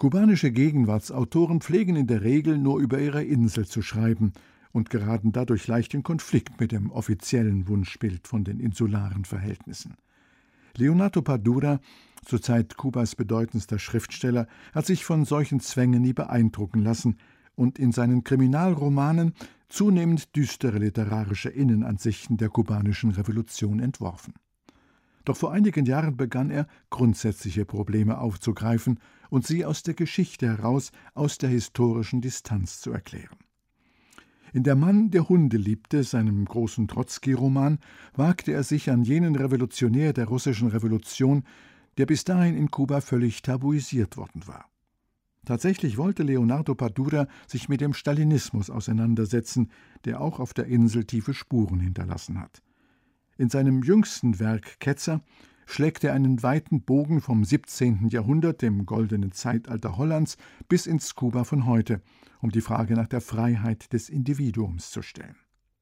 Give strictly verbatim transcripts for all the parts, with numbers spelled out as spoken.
Kubanische Gegenwartsautoren pflegen in der Regel nur über ihre Insel zu schreiben und geraten dadurch leicht in Konflikt mit dem offiziellen Wunschbild von den insularen Verhältnissen. Leonardo Padura, zur Zeit Kubas bedeutendster Schriftsteller, hat sich von solchen Zwängen nie beeindrucken lassen und in seinen Kriminalromanen zunehmend düstere literarische Innenansichten der kubanischen Revolution entworfen. Doch vor einigen Jahren begann er, grundsätzliche Probleme aufzugreifen und sie aus der Geschichte heraus, aus der historischen Distanz zu erklären. In »Der Mann, der Hunde liebte«, seinem großen Trotzki-Roman, wagte er sich an jenen Revolutionär der russischen Revolution, der bis dahin in Kuba völlig tabuisiert worden war. Tatsächlich wollte Leonardo Padura sich mit dem Stalinismus auseinandersetzen, der auch auf der Insel tiefe Spuren hinterlassen hat. In seinem jüngsten Werk »Ketzer« schlägt er einen weiten Bogen vom siebzehnten Jahrhundert, dem goldenen Zeitalter Hollands, bis ins Kuba von heute, um die Frage nach der Freiheit des Individuums zu stellen.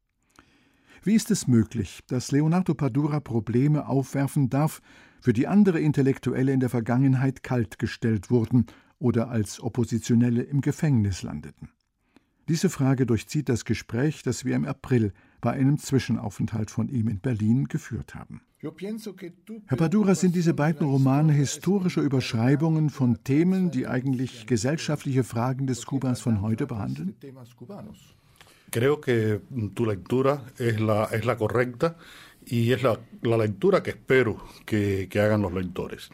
Wie ist es möglich, dass Leonardo Padura Probleme aufwerfen darf, für die andere Intellektuelle in der Vergangenheit kaltgestellt wurden oder als Oppositionelle im Gefängnis landeten? Diese Frage durchzieht das Gespräch, das wir im April bei einem Zwischenaufenthalt von ihm in Berlin geführt haben. Herr Padura, sind diese beiden Romane historische Überschreibungen von Themen, die eigentlich gesellschaftliche Fragen des Kubas von heute behandeln? Creo que tu lectura es la, es la correcta y es la, la lectura que espero que, que hagan los lectores.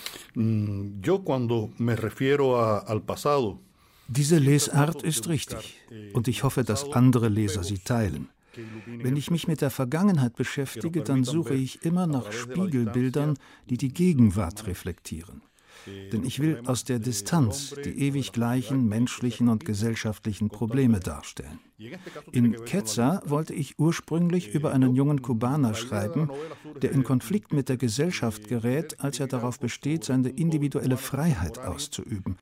Yo cuando me refiero a, al pasado. Diese Lesart ist richtig und ich hoffe, dass andere Leser sie teilen. Wenn ich mich mit der Vergangenheit beschäftige, dann suche ich immer nach Spiegelbildern, die die Gegenwart reflektieren. Denn ich will aus der Distanz die ewig gleichen menschlichen und gesellschaftlichen Probleme darstellen. In »Ketzer« wollte ich ursprünglich über einen jungen Kubaner schreiben, der in Konflikt mit der Gesellschaft gerät, als er darauf besteht, seine individuelle Freiheit auszuüben.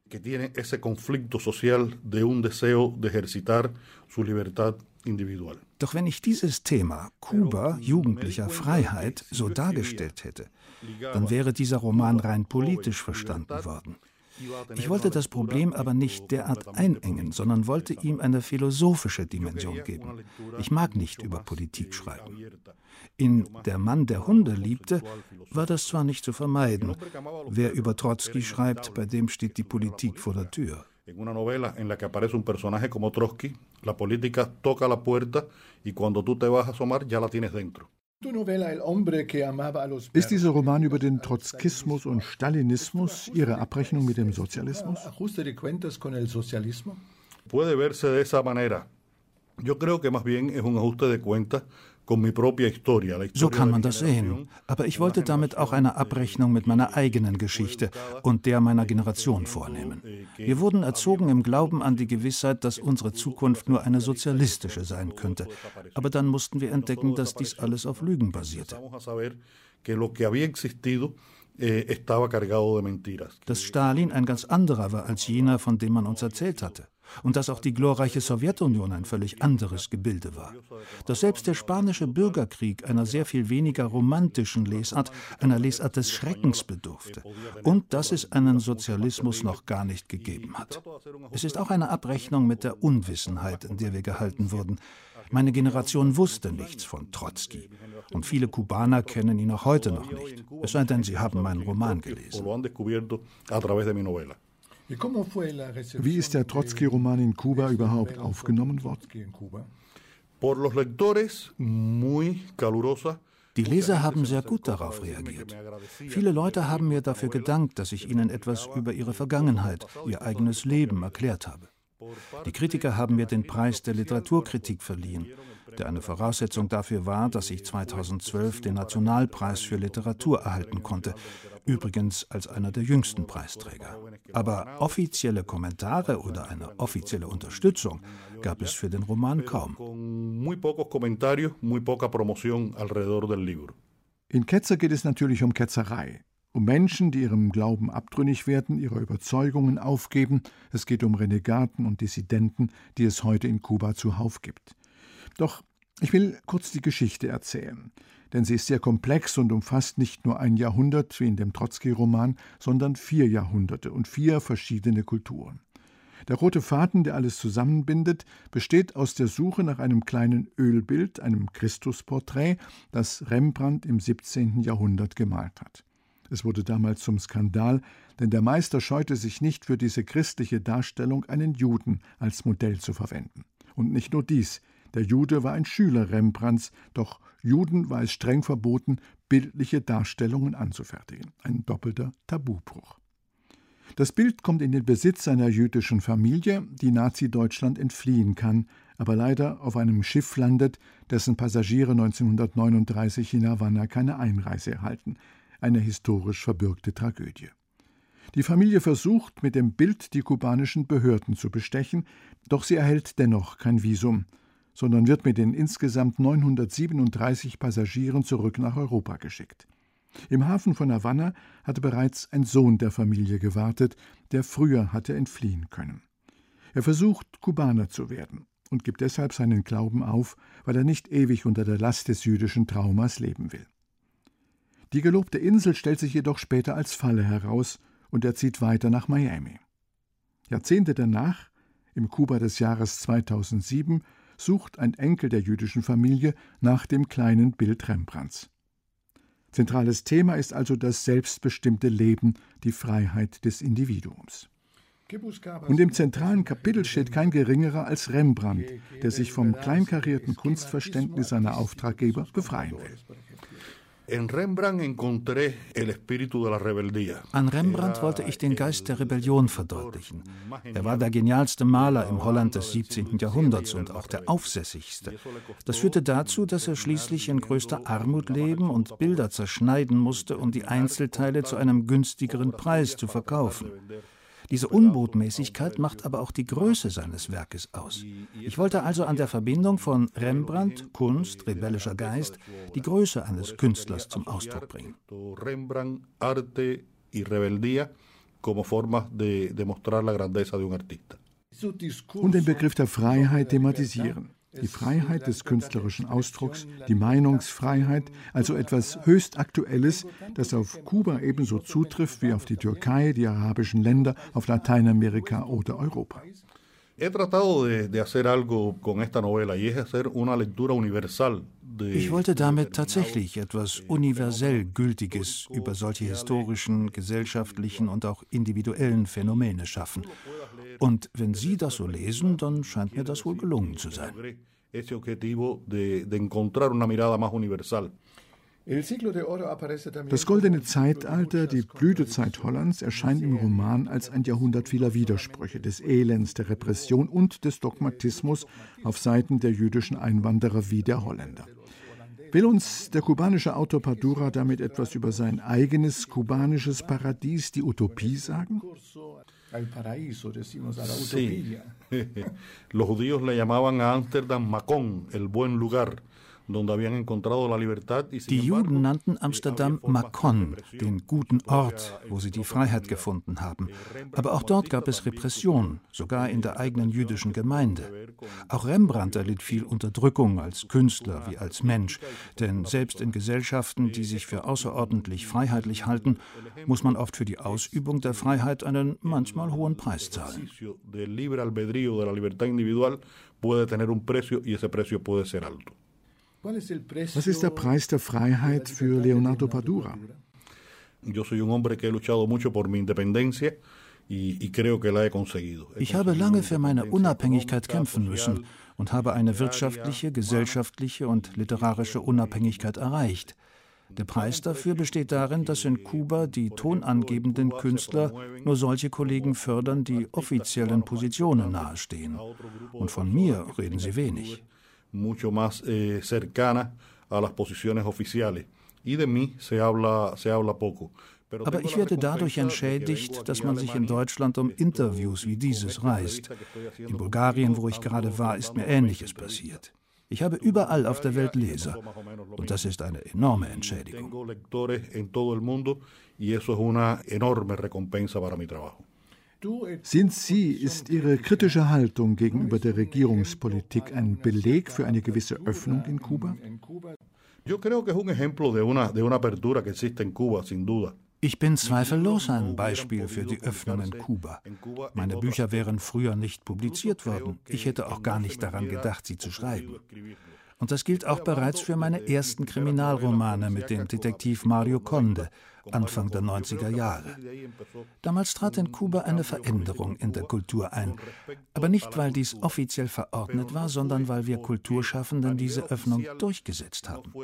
Doch wenn ich dieses Thema, Kuba, jugendlicher Freiheit, so dargestellt hätte, dann wäre dieser Roman rein politisch verstanden worden. Ich wollte das Problem aber nicht derart einengen, sondern wollte ihm eine philosophische Dimension geben. Ich mag nicht über Politik schreiben. In »Der Mann, der Hunde liebte« war das zwar nicht zu vermeiden. Wer über Trotzki schreibt, bei dem steht die Politik vor der Tür. En una novela en la que aparece un personaje como Trotsky, la política toca la puerta y cuando tú te vas a asomar ya la tienes dentro. Ist dieser Roman über den Trotzkismus und Stalinismus Ihre Abrechnung mit dem Sozialismus? Puede verse de esa manera. Yo creo que más bien es un ajuste de cuentas. So kann man das sehen. Aber ich wollte damit auch eine Abrechnung mit meiner eigenen Geschichte und der meiner Generation vornehmen. Wir wurden erzogen im Glauben an die Gewissheit, dass unsere Zukunft nur eine sozialistische sein könnte. Aber dann mussten wir entdecken, dass dies alles auf Lügen basierte. Dass Stalin ein ganz anderer war als jener, von dem man uns erzählt hatte. Und dass auch die glorreiche Sowjetunion ein völlig anderes Gebilde war. Dass selbst der spanische Bürgerkrieg einer sehr viel weniger romantischen Lesart, einer Lesart des Schreckens bedurfte. Und dass es einen Sozialismus noch gar nicht gegeben hat. Es ist auch eine Abrechnung mit der Unwissenheit, in der wir gehalten wurden. Meine Generation wusste nichts von Trotzki. Und viele Kubaner kennen ihn auch heute noch nicht. Es sei denn, sie haben meinen Roman gelesen. Wie ist der Trotzki-Roman in Kuba überhaupt aufgenommen worden? Die Leser haben sehr gut darauf reagiert. Viele Leute haben mir dafür gedankt, dass ich ihnen etwas über ihre Vergangenheit, ihr eigenes Leben erklärt habe. Die Kritiker haben mir den Preis der Literaturkritik verliehen, der eine Voraussetzung dafür war, dass ich zweitausendzwölf den Nationalpreis für Literatur erhalten konnte, übrigens als einer der jüngsten Preisträger. Aber offizielle Kommentare oder eine offizielle Unterstützung gab es für den Roman kaum. In »Ketzer« geht es natürlich um Ketzerei. Um Menschen, die ihrem Glauben abtrünnig werden, ihre Überzeugungen aufgeben. Es geht um Renegaten und Dissidenten, die es heute in Kuba zuhauf gibt. Doch ich will kurz die Geschichte erzählen. denn sie ist sehr komplex und umfasst nicht nur ein Jahrhundert wie in dem Trotzki-Roman, sondern vier Jahrhunderte und vier verschiedene Kulturen. Der rote Faden, der alles zusammenbindet, besteht aus der Suche nach einem kleinen Ölbild, einem Christusporträt, das Rembrandt im siebzehnten Jahrhundert gemalt hat. Es wurde damals zum Skandal, denn der Meister scheute sich nicht, für diese christliche Darstellung einen Juden als Modell zu verwenden. Und nicht nur dies, der Jude war ein Schüler Rembrandts, doch Juden war es streng verboten, bildliche Darstellungen anzufertigen. Ein doppelter Tabubruch. Das Bild kommt in den Besitz einer jüdischen Familie, die Nazi-Deutschland entfliehen kann, aber leider auf einem Schiff landet, dessen Passagiere neunzehnhundertneununddreißig in Havanna keine Einreise erhalten. Eine historisch verbürgte Tragödie. Die Familie versucht, mit dem Bild die kubanischen Behörden zu bestechen, doch sie erhält dennoch kein Visum, sondern wird mit den insgesamt neunhundertsiebenunddreißig Passagieren zurück nach Europa geschickt. Im Hafen von Havanna hatte bereits ein Sohn der Familie gewartet, der früher hatte entfliehen können. Er versucht, Kubaner zu werden und gibt deshalb seinen Glauben auf, weil er nicht ewig unter der Last des jüdischen Traumas leben will. Die gelobte Insel stellt sich jedoch später als Falle heraus und er zieht weiter nach Miami. Jahrzehnte danach, im Kuba des Jahres zweitausendsieben, sucht ein Enkel der jüdischen Familie nach dem kleinen Bild Rembrandts. Zentrales Thema ist also das selbstbestimmte Leben, die Freiheit des Individuums. Und im zentralen Kapitel steht kein geringerer als Rembrandt, der sich vom kleinkarierten Kunstverständnis seiner Auftraggeber befreien will. An Rembrandt wollte ich den Geist der Rebellion verdeutlichen. Er war der genialste Maler im Holland des siebzehnten Jahrhunderts und auch der aufsässigste. Das führte dazu, dass er schließlich in größter Armut leben und Bilder zerschneiden musste, um die Einzelteile zu einem günstigeren Preis zu verkaufen. Diese Unbotmäßigkeit macht aber auch die Größe seines Werkes aus. Ich wollte also an der Verbindung von Rembrandt, Kunst, rebellischer Geist, die Größe eines Künstlers zum Ausdruck bringen. Rembrandt, Arte y Rebeldía como formas de demostrar la grandeza de un artista. Und den Begriff der Freiheit thematisieren. Die Freiheit des künstlerischen Ausdrucks, die Meinungsfreiheit, also etwas höchst Aktuelles, das auf Kuba ebenso zutrifft wie auf die Türkei, die arabischen Länder, auf Lateinamerika oder Europa. Ich wollte damit tatsächlich etwas universell Gültiges über solche historischen, gesellschaftlichen und auch individuellen Phänomene schaffen. Und wenn Sie das so lesen, dann scheint mir das wohl gelungen zu sein. Das goldene Zeitalter, die Blütezeit Hollands, erscheint im Roman als ein Jahrhundert vieler Widersprüche, des Elends, der Repression und des Dogmatismus auf Seiten der jüdischen Einwanderer wie der Holländer. Will uns der kubanische Autor Padura damit etwas über sein eigenes kubanisches Paradies, die Utopie, sagen? Sí. Los judíos le llamaban a Ámsterdam Macón, el buen lugar. Die Juden nannten Amsterdam Macon, den guten Ort, wo sie die Freiheit gefunden haben. Aber auch dort gab es Repression, sogar in der eigenen jüdischen Gemeinde. Auch Rembrandt erlitt viel Unterdrückung als Künstler wie als Mensch. Denn selbst in Gesellschaften, die sich für außerordentlich freiheitlich halten, muss man oft für die Ausübung der Freiheit einen manchmal hohen Preis zahlen. Was ist der Preis der Freiheit für Leonardo Padura? Ich habe lange für meine Unabhängigkeit kämpfen müssen und habe eine wirtschaftliche, gesellschaftliche und literarische Unabhängigkeit erreicht. Der Preis dafür besteht darin, dass in Kuba die tonangebenden Künstler nur solche Kollegen fördern, die offiziellen Positionen nahestehen. Und von mir reden sie wenig. mucho más eh, cercana a las posiciones oficiales. Y de mí se habla, se habla poco. Aber ich werde dadurch entschädigt, dass man sich in Deutschland um Interviews wie dieses reißt. In Bulgarien, wo ich gerade war, ist mir Ähnliches passiert. Ich habe überall auf der Welt Leser. Und das ist eine enorme Entschädigung. Sind Sie, ist Ihre kritische Haltung gegenüber der Regierungspolitik ein Beleg für eine gewisse Öffnung in Kuba? Ich bin zweifellos ein Beispiel für die Öffnung in Kuba. Meine Bücher wären früher nicht publiziert worden. Ich hätte auch gar nicht daran gedacht, sie zu schreiben. Und das gilt auch bereits für meine ersten Kriminalromane mit dem Detektiv Mario Conde, Anfang der neunziger Jahre. Damals trat in Kuba eine Veränderung in der Kultur ein. Aber nicht, weil dies offiziell verordnet war, sondern weil wir Kulturschaffenden diese Öffnung durchgesetzt haben.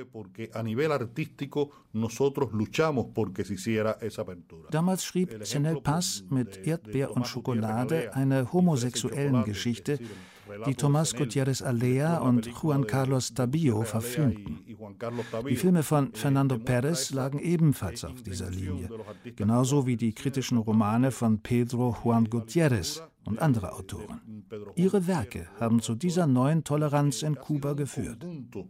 Damals schrieb Cenel Paz mit Erdbeer und Schokolade eine homosexuellen Geschichte, die Tomás Gutiérrez Alea und Juan Carlos Tabillo verfilmten. Die Filme von Fernando Pérez lagen ebenfalls auf dieser Linie, genauso wie die kritischen Romane von Pedro Juan Gutiérrez und andere Autoren. Ihre Werke haben zu dieser neuen Toleranz in Kuba geführt.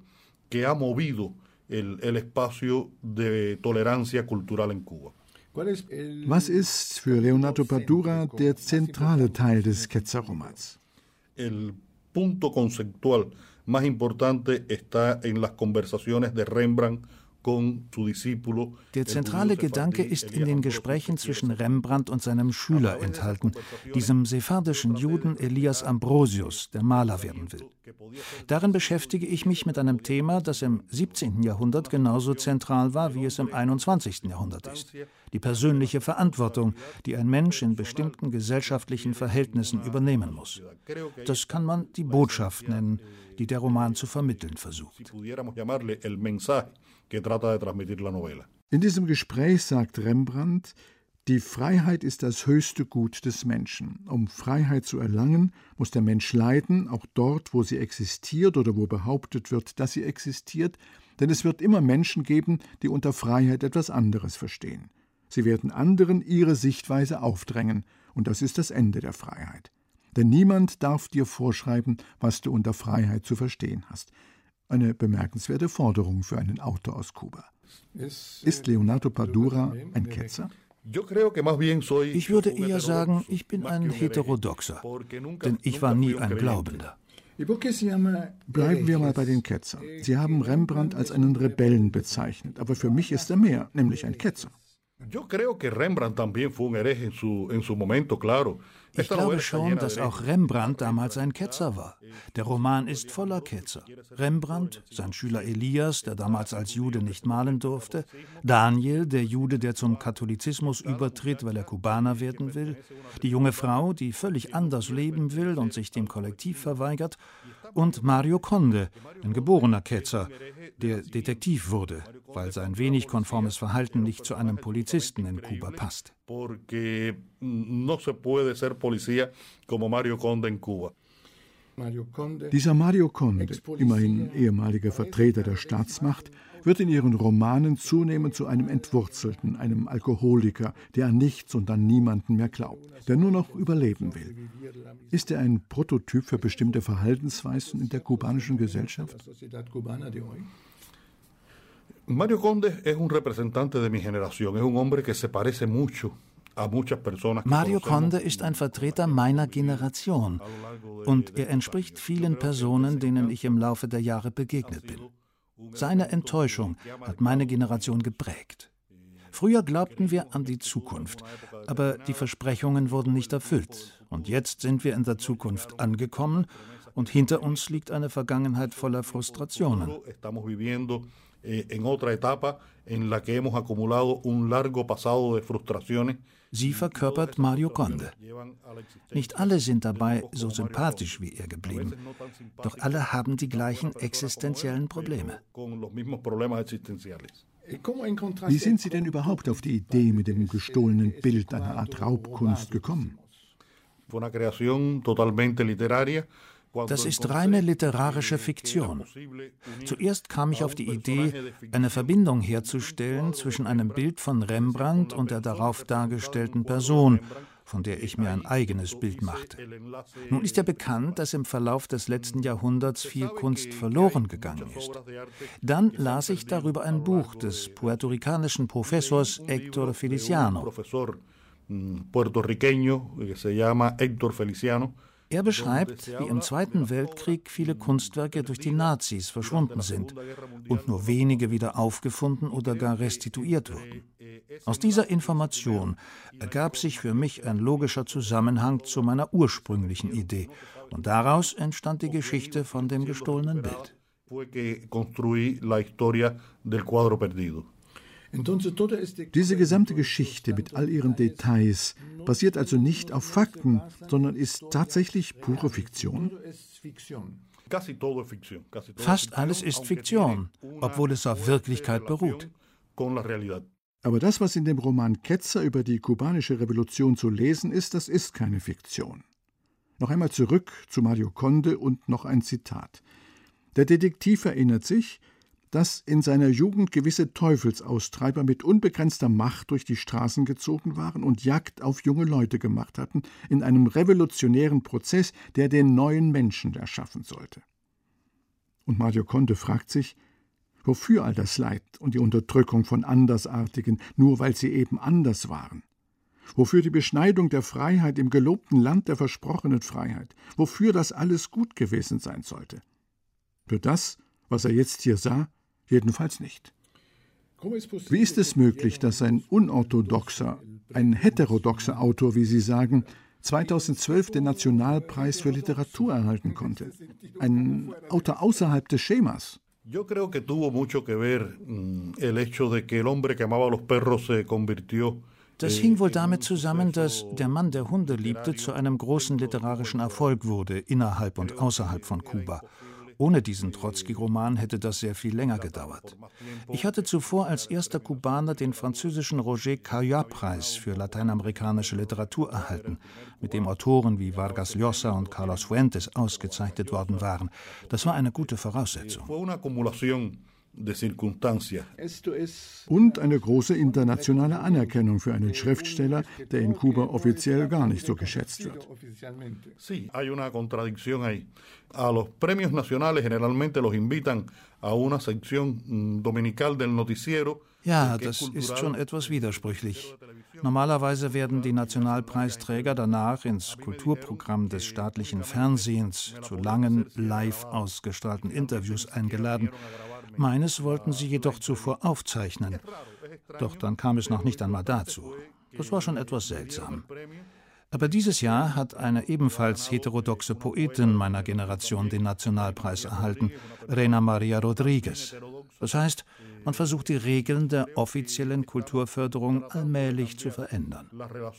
Was ist für Leonardo Padura der zentrale Teil des Quetzalromans? El punto conceptual más importante está en las conversaciones de Rembrandt con su discípulo. Der zentrale Gedanke ist in den Gesprächen zwischen Rembrandt und seinem Schüler enthalten, diesem sephardischen Juden Elias Ambrosius, der Maler werden will. Darin beschäftige ich mich mit einem Thema, das im siebzehnten Jahrhundert genauso zentral war, wie es im einundzwanzigsten Jahrhundert ist. Die persönliche Verantwortung, die ein Mensch in bestimmten gesellschaftlichen Verhältnissen übernehmen muss. Das kann man die Botschaft nennen, die der Roman zu vermitteln versucht. In diesem Gespräch sagt Rembrandt, die Freiheit ist das höchste Gut des Menschen. Um Freiheit zu erlangen, muss der Mensch leiden, auch dort, wo sie existiert oder wo behauptet wird, dass sie existiert, denn es wird immer Menschen geben, die unter Freiheit etwas anderes verstehen. Sie werden anderen ihre Sichtweise aufdrängen, und das ist das Ende der Freiheit. Denn niemand darf dir vorschreiben, was du unter Freiheit zu verstehen hast. Eine bemerkenswerte Forderung für einen Autor aus Kuba. Ist Leonardo Padura ein Ketzer? Ich würde eher sagen, ich bin ein Heterodoxer, denn ich war nie ein Glaubender. Bleiben wir mal bei den Ketzern. Sie haben Rembrandt als einen Rebellen bezeichnet, aber für mich ist er mehr, nämlich ein Ketzer. Ich glaube schon, dass auch Rembrandt damals ein Ketzer war. Der Roman ist voller Ketzer. Rembrandt, sein Schüler Elias, der damals als Jude nicht malen durfte, Daniel, der Jude, der zum Katholizismus übertritt, weil er Kubaner werden will, die junge Frau, die völlig anders leben will und sich dem Kollektiv verweigert, und Mario Conde, ein geborener Ketzer, der Detektiv wurde, weil sein wenig konformes Verhalten nicht zu einem Polizisten in Kuba passt. Dieser Mario Conde, immerhin ehemaliger Vertreter der Staatsmacht, wird in ihren Romanen zunehmend zu einem Entwurzelten, einem Alkoholiker, der an nichts und an niemanden mehr glaubt, der nur noch überleben will. Ist er ein Prototyp für bestimmte Verhaltensweisen in der kubanischen Gesellschaft? Mario Conde es un representante de mi generación, es un hombre que se parece mucho. Mario Conde ist ein Vertreter meiner Generation und er entspricht vielen Personen, denen ich im Laufe der Jahre begegnet bin. Seine Enttäuschung hat meine Generation geprägt. Früher glaubten wir an die Zukunft, aber die Versprechungen wurden nicht erfüllt. Und jetzt sind wir in der Zukunft angekommen und hinter uns liegt eine Vergangenheit voller Frustrationen. Sie verkörpert Mario Conde. Nicht alle sind dabei so sympathisch wie er geblieben, doch alle haben die gleichen existenziellen Probleme. Wie sind Sie denn überhaupt auf die Idee mit dem gestohlenen Bild einer Art Raubkunst gekommen? Das ist reine literarische Fiktion. Zuerst kam ich auf die Idee, eine Verbindung herzustellen zwischen einem Bild von Rembrandt und der darauf dargestellten Person, von der ich mir ein eigenes Bild machte. Nun ist ja bekannt, dass im Verlauf des letzten Jahrhunderts viel Kunst verloren gegangen ist. Dann las ich darüber ein Buch des puerto-ricanischen Professors Héctor Feliciano. Er beschreibt, wie im Zweiten Weltkrieg viele Kunstwerke durch die Nazis verschwunden sind und nur wenige wieder aufgefunden oder gar restituiert wurden. Aus dieser Information ergab sich für mich ein logischer Zusammenhang zu meiner ursprünglichen Idee und daraus entstand die Geschichte von dem gestohlenen Bild. Diese gesamte Geschichte mit all ihren Details basiert also nicht auf Fakten, sondern ist tatsächlich pure Fiktion? Fast alles ist Fiktion, obwohl es auf Wirklichkeit beruht. Aber das, was in dem Roman Ketzer über die kubanische Revolution zu lesen ist, das ist keine Fiktion. Noch einmal zurück zu Mario Conde und noch ein Zitat. Der Detektiv erinnert sich, dass in seiner Jugend gewisse Teufelsaustreiber mit unbegrenzter Macht durch die Straßen gezogen waren und Jagd auf junge Leute gemacht hatten, in einem revolutionären Prozess, der den neuen Menschen erschaffen sollte. Und Mario Conde fragt sich, wofür all das Leid und die Unterdrückung von Andersartigen, nur weil sie eben anders waren? Wofür die Beschneidung der Freiheit im gelobten Land der versprochenen Freiheit? Wofür das alles gut gewesen sein sollte? Für das, was er jetzt hier sah, jedenfalls nicht. Wie ist es möglich, dass ein unorthodoxer, ein heterodoxer Autor, wie Sie sagen, zweitausendzwölf den Nationalpreis für Literatur erhalten konnte? Ein Autor außerhalb des Schemas. Yo creo que tuvo mucho que ver el hecho de que el hombre que amaba a los perros se convirtió. Das hing wohl damit zusammen, dass der Mann, der Hunde liebte, zu einem großen literarischen Erfolg wurde, innerhalb und außerhalb von Kuba. Ohne diesen Trotzki-Roman hätte das sehr viel länger gedauert. Ich hatte zuvor als erster Kubaner den französischen Roger Caillat-Preis für lateinamerikanische Literatur erhalten, mit dem Autoren wie Vargas Llosa und Carlos Fuentes ausgezeichnet worden waren. Das war eine gute Voraussetzung. Und eine große internationale Anerkennung für einen Schriftsteller, der in Kuba offiziell gar nicht so geschätzt wird. Sí, hay una contradicción ahí. A los premios nacionales generalmente los invitan a una sección dominical del noticiero. Ja, das ist schon etwas widersprüchlich. Normalerweise werden die Nationalpreisträger danach ins Kulturprogramm des staatlichen Fernsehens zu langen, live ausgestrahlten Interviews eingeladen. Meines wollten sie jedoch zuvor aufzeichnen. Doch dann kam es noch nicht einmal dazu. Das war schon etwas seltsam. Aber dieses Jahr hat eine ebenfalls heterodoxe Poetin meiner Generation den Nationalpreis erhalten, Reina Maria Rodriguez. Das heißt, man versucht die Regeln der offiziellen Kulturförderung allmählich zu verändern.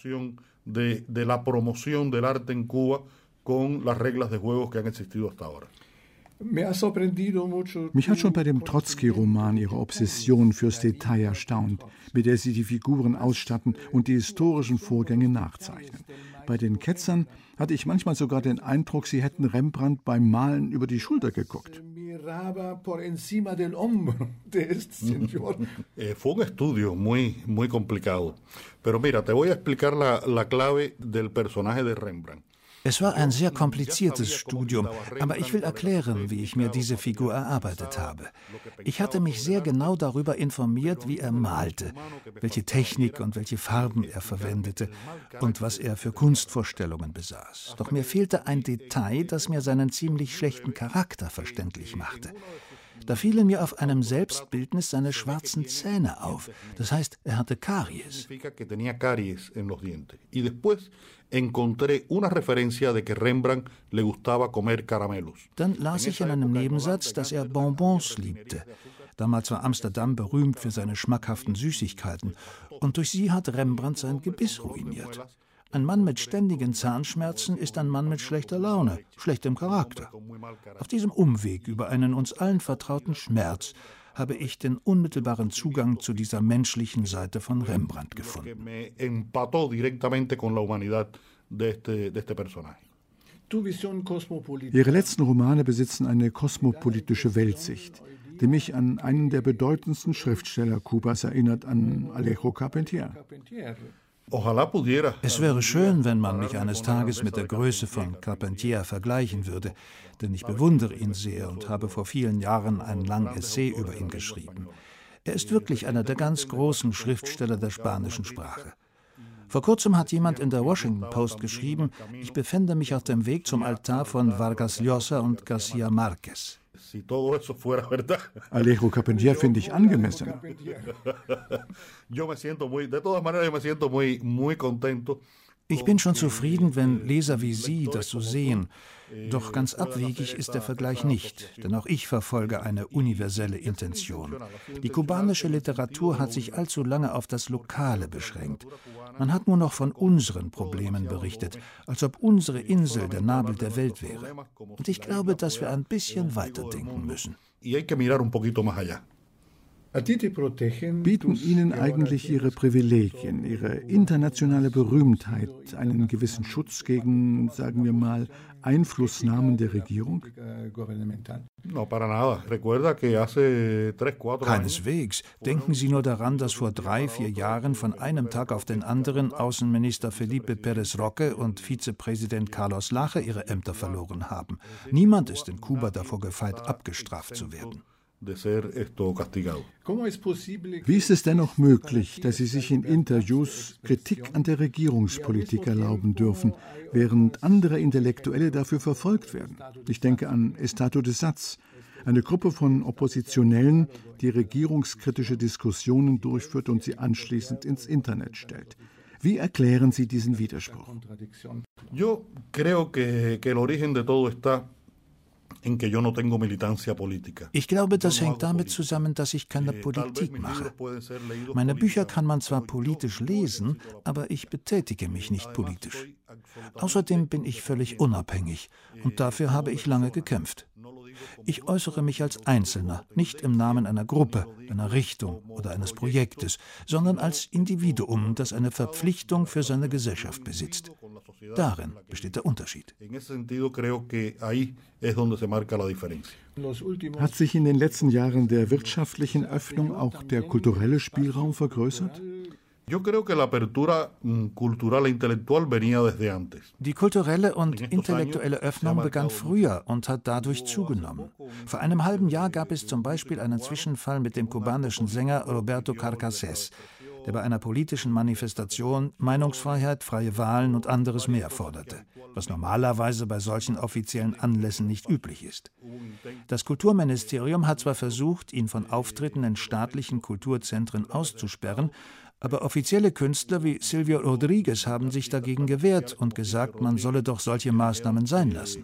Mich hat schon bei dem Trotzki-Roman ihre Obsession fürs Detail erstaunt, mit der sie die Figuren ausstatten und die historischen Vorgänge nachzeichnen. Bei den Ketzern hatte ich manchmal sogar den Eindruck, sie hätten Rembrandt beim Malen über die Schulter geguckt. Fue un estudio muy, muy complicado. Pero mira, te voy a explicar la, la clave del personaje de Rembrandt. Es war ein sehr kompliziertes Studium, aber ich will erklären, wie ich mir diese Figur erarbeitet habe. Ich hatte mich sehr genau darüber informiert, wie er malte, welche Technik und welche Farben er verwendete und was er für Kunstvorstellungen besaß. Doch mir fehlte ein Detail, das mir seinen ziemlich schlechten Charakter verständlich machte. Da fielen mir auf einem Selbstbildnis seine schwarzen Zähne auf. Das heißt, er hatte Karies. Dann las ich in einem Nebensatz, dass er Bonbons liebte. Damals war Amsterdam berühmt für seine schmackhaften Süßigkeiten. Und durch sie hat Rembrandt sein Gebiss ruiniert. Ein Mann mit ständigen Zahnschmerzen ist ein Mann mit schlechter Laune, schlechtem Charakter. Auf diesem Umweg über einen uns allen vertrauten Schmerz habe ich den unmittelbaren Zugang zu dieser menschlichen Seite von Rembrandt gefunden. Ihre letzten Romane besitzen eine kosmopolitische Weltsicht, die mich an einen der bedeutendsten Schriftsteller Kubas erinnert, an Alejo Carpentier. Es wäre schön, wenn man mich eines Tages mit der Größe von Carpentier vergleichen würde, denn ich bewundere ihn sehr und habe vor vielen Jahren ein langes Essay über ihn geschrieben. Er ist wirklich einer der ganz großen Schriftsteller der spanischen Sprache. Vor kurzem hat jemand in der Washington Post geschrieben, ich befände mich auf dem Weg zum Altar von Vargas Llosa und García Márquez. Alejo Carpentier finde ich angemessen. Ich bin schon zufrieden, wenn Leser wie Sie das so sehen. Doch ganz abwegig ist der Vergleich nicht, denn auch ich verfolge eine universelle Intention. Die kubanische Literatur hat sich allzu lange auf das Lokale beschränkt. Man hat nur noch von unseren Problemen berichtet, als ob unsere Insel der Nabel der Welt wäre. Und ich glaube, dass wir ein bisschen weiterdenken müssen. Bieten Ihnen eigentlich Ihre Privilegien, Ihre internationale Berühmtheit einen gewissen Schutz gegen, sagen wir mal, Einflussnahmen der Regierung? Keineswegs. Denken Sie nur daran, dass vor drei, vier Jahren von einem Tag auf den anderen Außenminister Felipe Pérez Roque und Vizepräsident Carlos Lache ihre Ämter verloren haben. Niemand ist in Kuba davor gefeit, abgestraft zu werden. Wie ist es dennoch möglich, dass Sie sich in Interviews Kritik an der Regierungspolitik erlauben dürfen, während andere Intellektuelle dafür verfolgt werden? Ich denke an Estado de Saz, eine Gruppe von Oppositionellen, die regierungskritische Diskussionen durchführt und sie anschließend ins Internet stellt. Wie erklären Sie diesen Widerspruch? Yo creo que, que el origen de todo está. Ich glaube, das hängt damit zusammen, dass ich keine Politik mache. Meine Bücher kann man zwar politisch lesen, aber ich betätige mich nicht politisch. Außerdem bin ich völlig unabhängig und dafür habe ich lange gekämpft. Ich äußere mich als Einzelner, nicht im Namen einer Gruppe, einer Richtung oder eines Projektes, sondern als Individuum, das eine Verpflichtung für seine Gesellschaft besitzt. Darin besteht der Unterschied. Hat sich in den letzten Jahren der wirtschaftlichen Öffnung auch der kulturelle Spielraum vergrößert? Die kulturelle und intellektuelle Öffnung begann früher und hat dadurch zugenommen. Vor einem halben Jahr gab es zum Beispiel einen Zwischenfall mit dem kubanischen Sänger Roberto Carcassés, der bei einer politischen Manifestation Meinungsfreiheit, freie Wahlen und anderes mehr forderte, was normalerweise bei solchen offiziellen Anlässen nicht üblich ist. Das Kulturministerium hat zwar versucht, ihn von Auftritten in staatlichen Kulturzentren auszusperren, aber offizielle Künstler wie Silvio Rodríguez haben sich dagegen gewehrt und gesagt, man solle doch solche Maßnahmen sein lassen.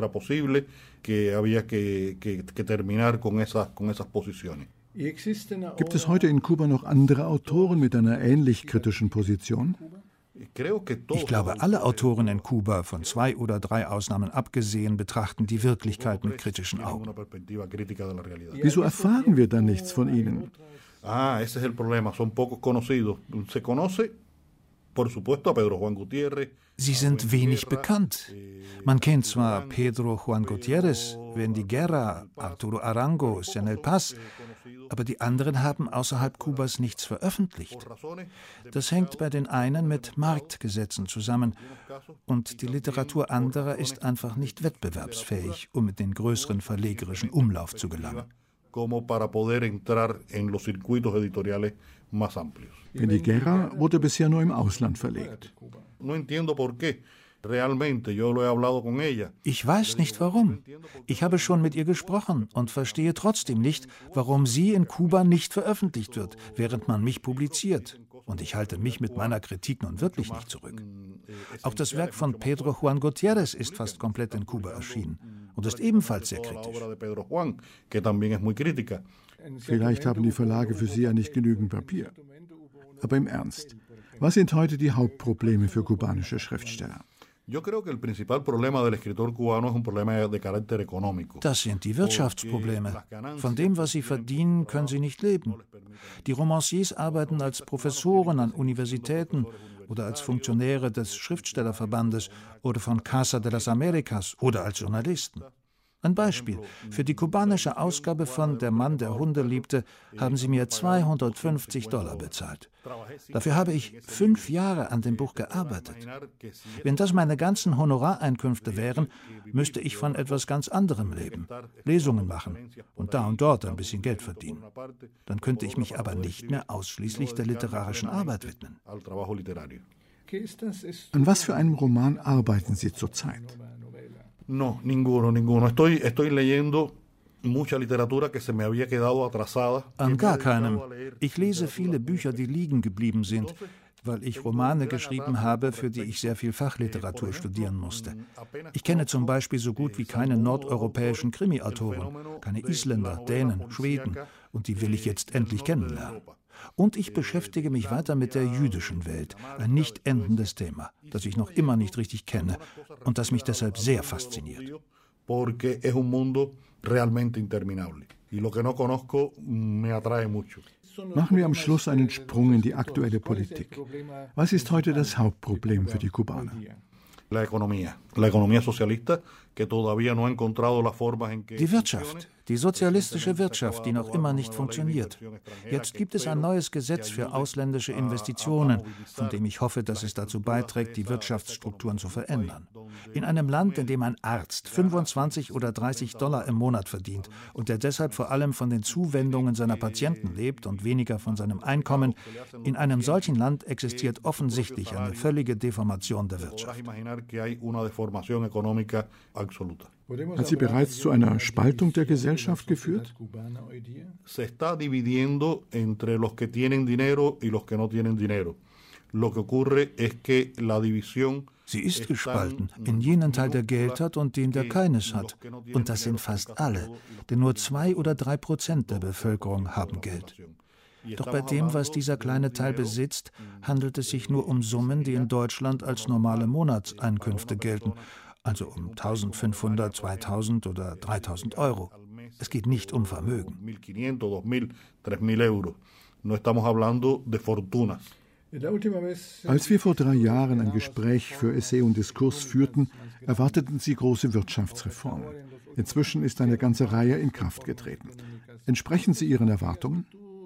Gibt es heute in Kuba noch andere Autoren mit einer ähnlich kritischen Position? Ich glaube, alle Autoren in Kuba, von zwei oder drei Ausnahmen abgesehen, betrachten die Wirklichkeit mit kritischen Augen. Wieso erfahren wir dann nichts von ihnen? Ah, ese es el problema. Son pocos conocidos. Se conoce, por supuesto, a Pedro Juan Gutiérrez. Sie sind wenig bekannt. Man kennt zwar Pedro Juan Gutiérrez, Wendy Guerra, Arturo Arango, Chanel Paz, aber die anderen haben außerhalb Kubas nichts veröffentlicht. Das hängt bei den einen mit Marktgesetzen zusammen und die Literatur anderer ist einfach nicht wettbewerbsfähig, um in den größeren verlegerischen Umlauf zu gelangen. Como para poder entrar en los circuitos editoriales más amplios. Wendy Guerra wurde bisher nur im Ausland verlegt. No entiendo por qué. Realmente, yo lo he hablado con ella. Ich weiß nicht warum. Ich habe schon mit ihr gesprochen und verstehe trotzdem nicht, warum sie in Kuba nicht veröffentlicht wird, während man mich publiziert. Und ich halte mich mit meiner Kritik nun wirklich nicht zurück. Auch das Werk von Pedro Juan Gutiérrez ist fast komplett in Kuba erschienen und ist ebenfalls sehr kritisch. Vielleicht haben die Verlage für Sie ja nicht genügend Papier. Aber im Ernst, was sind heute die Hauptprobleme für kubanische Schriftsteller? Das sind die Wirtschaftsprobleme. Von dem, was sie verdienen, können sie nicht leben. Die Romanciers arbeiten als Professoren an Universitäten oder als Funktionäre des Schriftstellerverbandes oder von Casa de las Americas oder als Journalisten. Ein Beispiel. Für die kubanische Ausgabe von Der Mann, der Hunde liebte, haben sie mir zweihundertfünfzig Dollar bezahlt. Dafür habe ich fünf Jahre an dem Buch gearbeitet. Wenn das meine ganzen Honorareinkünfte wären, müsste ich von etwas ganz anderem leben, Lesungen machen und da und dort ein bisschen Geld verdienen. Dann könnte ich mich aber nicht mehr ausschließlich der literarischen Arbeit widmen. An was für einem Roman arbeiten Sie zurzeit? No, ninguno, ninguno. Estoy, estoy leyendo mucha literatura que se me había quedado atrasada. An gar keinem. Ich lese viele Bücher, die liegen geblieben sind, weil ich Romane geschrieben habe, für die ich sehr viel Fachliteratur studieren musste. Ich kenne zum Beispiel so gut wie keine nordeuropäischen Krimi-Autoren, keine Isländer, Dänen, Schweden, und die will ich jetzt endlich kennenlernen. Und ich beschäftige mich weiter mit der jüdischen Welt, ein nicht endendes Thema, das ich noch immer nicht richtig kenne und das mich deshalb sehr fasziniert. Porque es un mundo realmente interminable. Y lo que no conozco me atrae mucho. Machen wir am Schluss einen Sprung in die aktuelle Politik. Was ist heute das Hauptproblem für die Kubaner? La economía, la economía socialista, que todavía no ha encontrado las formas en que... Die Wirtschaft, die sozialistische Wirtschaft, die noch immer nicht funktioniert. Jetzt gibt es ein neues Gesetz für ausländische Investitionen, von dem ich hoffe, dass es dazu beiträgt, die Wirtschaftsstrukturen zu verändern. In einem Land, in dem ein Arzt fünfundzwanzig oder dreißig Dollar im Monat verdient und der deshalb vor allem von den Zuwendungen seiner Patienten lebt und weniger von seinem Einkommen, in einem solchen Land existiert offensichtlich eine völlige Deformation der Wirtschaft. Hat sie bereits zu einer Spaltung der Gesellschaft geführt? Se está dividiendo entre los que tienen dinero y los que no tienen dinero. Lo que ocurre es que la división... Sie ist gespalten in jenen Teil, der Geld hat und den, der keines hat. Und das sind fast alle, denn nur zwei oder drei Prozent der Bevölkerung haben Geld. Doch bei dem, was dieser kleine Teil besitzt, handelt es sich nur um Summen, die in Deutschland als normale Monatseinkünfte gelten, also um eintausendfünfhundert, zweitausend oder dreitausend Euro. Es geht nicht um Vermögen. Als wir vor drei Jahren ein Gespräch für Essay und Diskurs führten, erwarteten Sie große Wirtschaftsreformen. Inzwischen ist eine ganze Reihe in Kraft getreten. Entsprechen sie Ihren Erwartungen?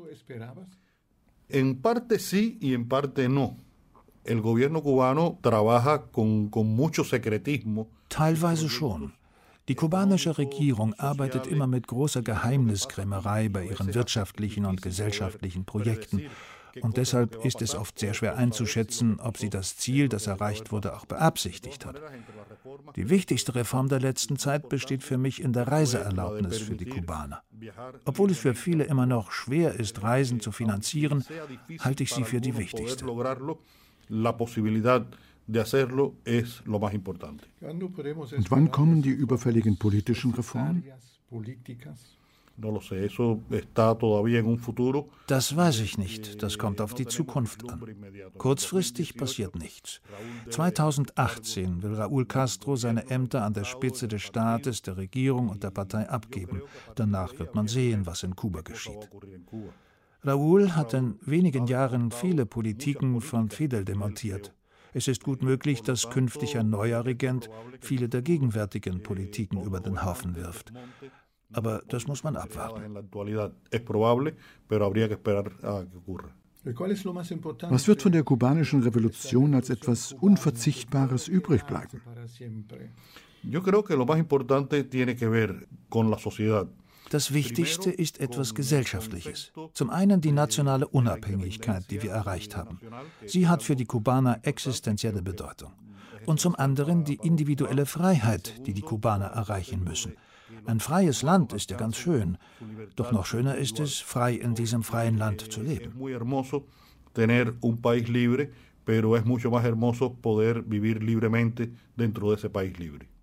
En parte sí y en parte no. El gobierno cubano trabaja con, con mucho secretismo. Teilweise schon. Die kubanische Regierung arbeitet immer mit großer Geheimniskrämerei bei ihren wirtschaftlichen und gesellschaftlichen Projekten. Und deshalb ist es oft sehr schwer einzuschätzen, ob sie das Ziel, das erreicht wurde, auch beabsichtigt hat. Die wichtigste Reform der letzten Zeit besteht für mich in der Reiseerlaubnis für die Kubaner. Obwohl es für viele immer noch schwer ist, Reisen zu finanzieren, halte ich sie für die wichtigste. Und wann kommen die überfälligen politischen Reformen? Das weiß ich nicht. Das kommt auf die Zukunft an. Kurzfristig passiert nichts. zweitausendachtzehn will Raúl Castro seine Ämter an der Spitze des Staates, der Regierung und der Partei abgeben. Danach wird man sehen, was in Kuba geschieht. Raúl hat in wenigen Jahren viele Politiken von Fidel demontiert. Es ist gut möglich, dass künftig ein neuer Regent viele der gegenwärtigen Politiken über den Haufen wirft. Aber das muss man abwarten. Was wird von der kubanischen Revolution als etwas Unverzichtbares übrig bleiben? Das Wichtigste ist etwas Gesellschaftliches. Zum einen die nationale Unabhängigkeit, die wir erreicht haben. Sie hat für die Kubaner existenzielle Bedeutung. Und zum anderen die individuelle Freiheit, die die Kubaner erreichen müssen. Ein freies Land ist ja ganz schön, doch noch schöner ist es, frei in diesem freien Land zu leben. Pero es mucho más hermoso poder vivir libremente dentro de ese país libre.